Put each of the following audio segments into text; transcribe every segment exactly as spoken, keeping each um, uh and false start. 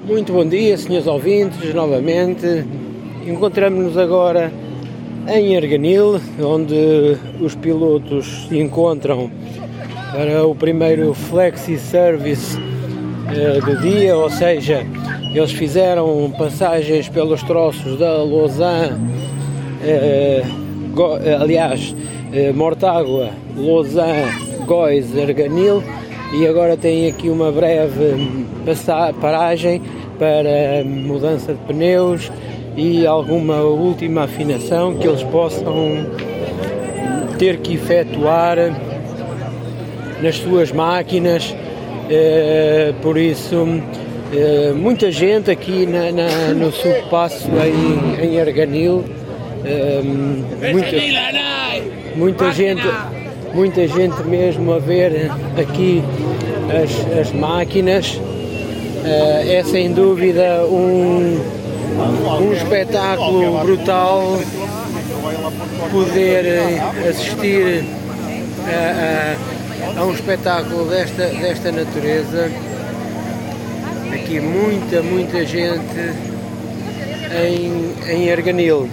Muito bom dia, senhores ouvintes, novamente. Encontramos-nos agora em Arganil, onde os pilotos se encontram para o primeiro Flexi Service eh, do dia, ou seja, eles fizeram passagens pelos troços da Lausanne, eh, Go, aliás, eh, Mortágua, Lausanne, Góis, Arganil, e agora têm aqui uma breve paragem para mudança de pneus e alguma última afinação que eles possam ter que efetuar nas suas máquinas. Por isso, muita gente aqui na, na, no subpasso em, em Arganil, muita, muita gente muita gente mesmo a ver aqui as, as máquinas. É sem dúvida um, um espetáculo brutal poder assistir a, a, a um espetáculo desta, desta natureza. Aqui muita, muita gente em, em Arganil.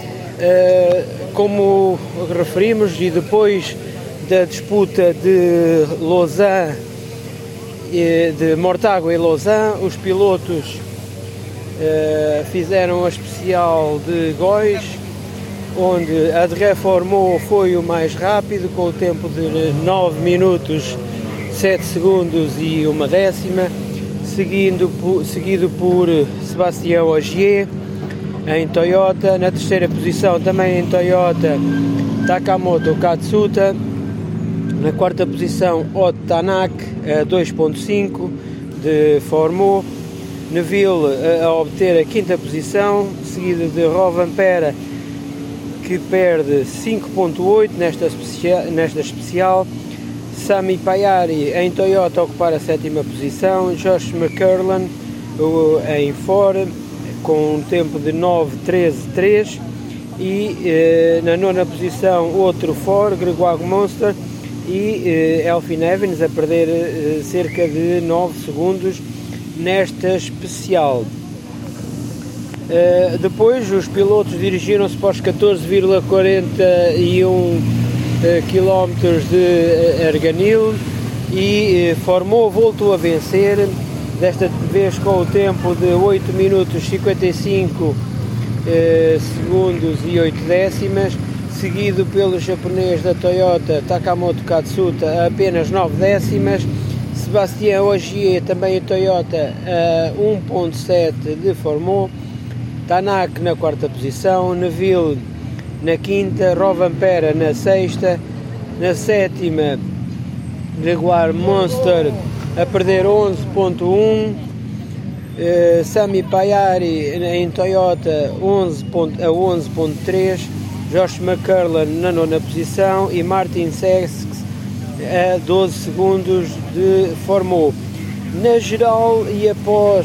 Como referimos, e depois da disputa de Lausanne, de Mortágua e Lausanne, os pilotos uh, fizeram a especial de Góis, onde a de Reformou foi o mais rápido, com o tempo de nove minutos, sete segundos e uma décima, seguindo por, seguido por Sébastien Ogier em Toyota. Na terceira posição, também em Toyota, Takamoto Katsuta. Na quarta posição, Otto Tanak, a dois ponto cinco de Formou. Neville a obter a quinta posição, seguido de Rovanperä, que perde cinco ponto oito nesta especial, nesta especial. Sami Payari em Toyota a ocupar a sétima posição. Josh McCurlin em Ford com um tempo de nove treze três. E eh, na nona posição, outro Ford, Gregoire Monster, e eh, Elfyn Evans a perder eh, cerca de nove segundos nesta especial. Uh, depois os pilotos dirigiram-se para os catorze vírgula quarenta e um uh, quilómetros de Arganil e uh, Formou voltou a vencer, desta vez com o tempo de oito minutos cinquenta e cinco uh, segundos e oito décimas, seguido pelo japonês da Toyota Takamoto Katsuta a apenas nove décimas, Sébastien Ogier também em Toyota a um ponto sete de Formou, Tanak na quarta posição, Neville na quinta, Rovanperä na sexta, na sétima Gregoire Monster a perder onze ponto um, uh, Sami Payari em Toyota onze a onze ponto três, Josh McCurlin na nona posição e Martin Seix a doze segundos de Formou. Na geral, e após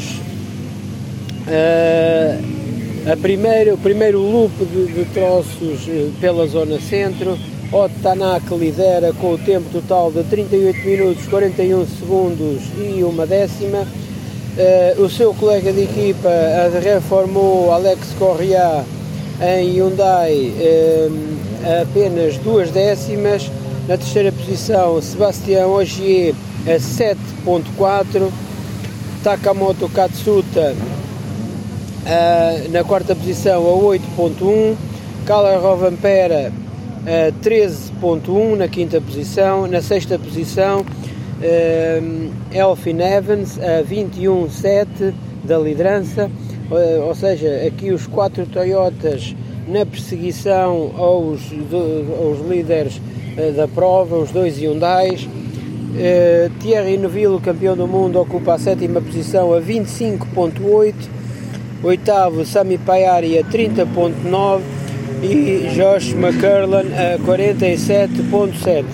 uh, a primeira, o primeiro loop de, de troços uh, pela zona centro, Otto Tanak lidera com o tempo total de trinta e oito minutos, quarenta e um segundos e uma décima. Uh, o seu colega de equipa, a de Reformou, Alex Correa, em Hyundai, uh, apenas duas décimas. Na terceira posição, Sébastien Ogier a sete ponto quatro, Takamoto Katsuta uh, na quarta posição a oito ponto um, Kalle Rovanperä a treze ponto um na quinta posição. Na sexta posição, uh, Elfyn Evans a vinte e um ponto sete da liderança, uh, ou seja, aqui os quatro Toyotas na perseguição aos, aos líderes da prova, os dois Hyundais. uh, Thierry Neuville, o campeão do mundo, ocupa a sétima posição a vinte e cinco ponto oito, oitavo Sami Payari a trinta ponto nove e Josh McCurlin a quarenta e sete ponto sete.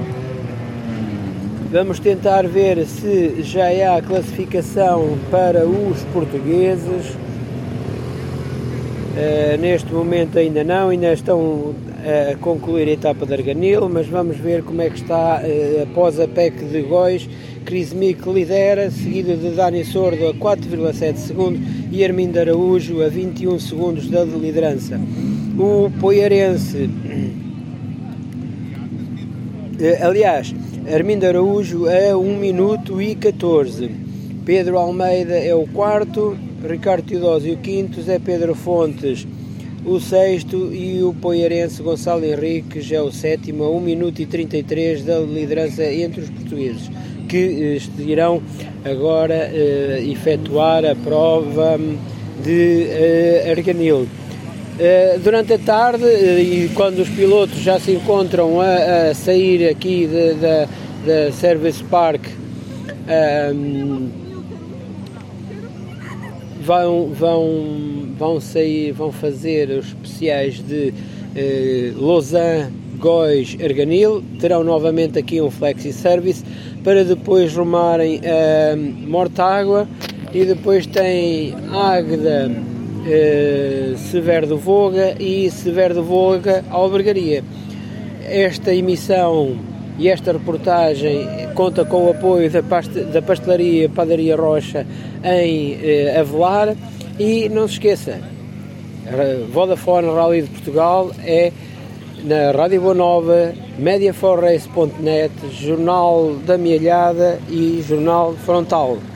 Vamos tentar ver se já há classificação para os portugueses. Uh, neste momento ainda não, ainda estão a concluir a etapa de Arganil, mas vamos ver como é que está uh, após a P E C de Góis, Crismic lidera, seguido de Dani Sordo a quatro vírgula sete segundos e Armindo Araújo a vinte e um segundos da liderança. O Poiarense, aliás, Armindo Araújo a um minuto e catorze. Pedro Almeida é o quarto, Ricardo Teodósio o quinto, Zé Pedro Fontes o sexto e o poiarense Gonçalo Henriques é o sétimo a um minuto e trinta e três da liderança entre os portugueses, que irão agora eh, efetuar a prova de eh, Arganil. Eh, durante a tarde, eh, e quando os pilotos já se encontram a, a sair aqui da Service Park, um, vão, vão, vão sair, vão fazer os especiais de eh, Lausanne, Góis, Arganil, terão novamente aqui um flexi service para depois rumarem a Mortágua e depois tem Águeda, eh, Severo do Voga e Severo do Voga Albergaria. Esta emissão e esta reportagem conta com o apoio da, pasta, da pastelaria Padaria Rocha em eh, Avelar. E não se esqueça, Vodafone Rally de Portugal é na Rádio Boa Nova, media for race ponto net, Jornal da Mielhada e Jornal Frontal.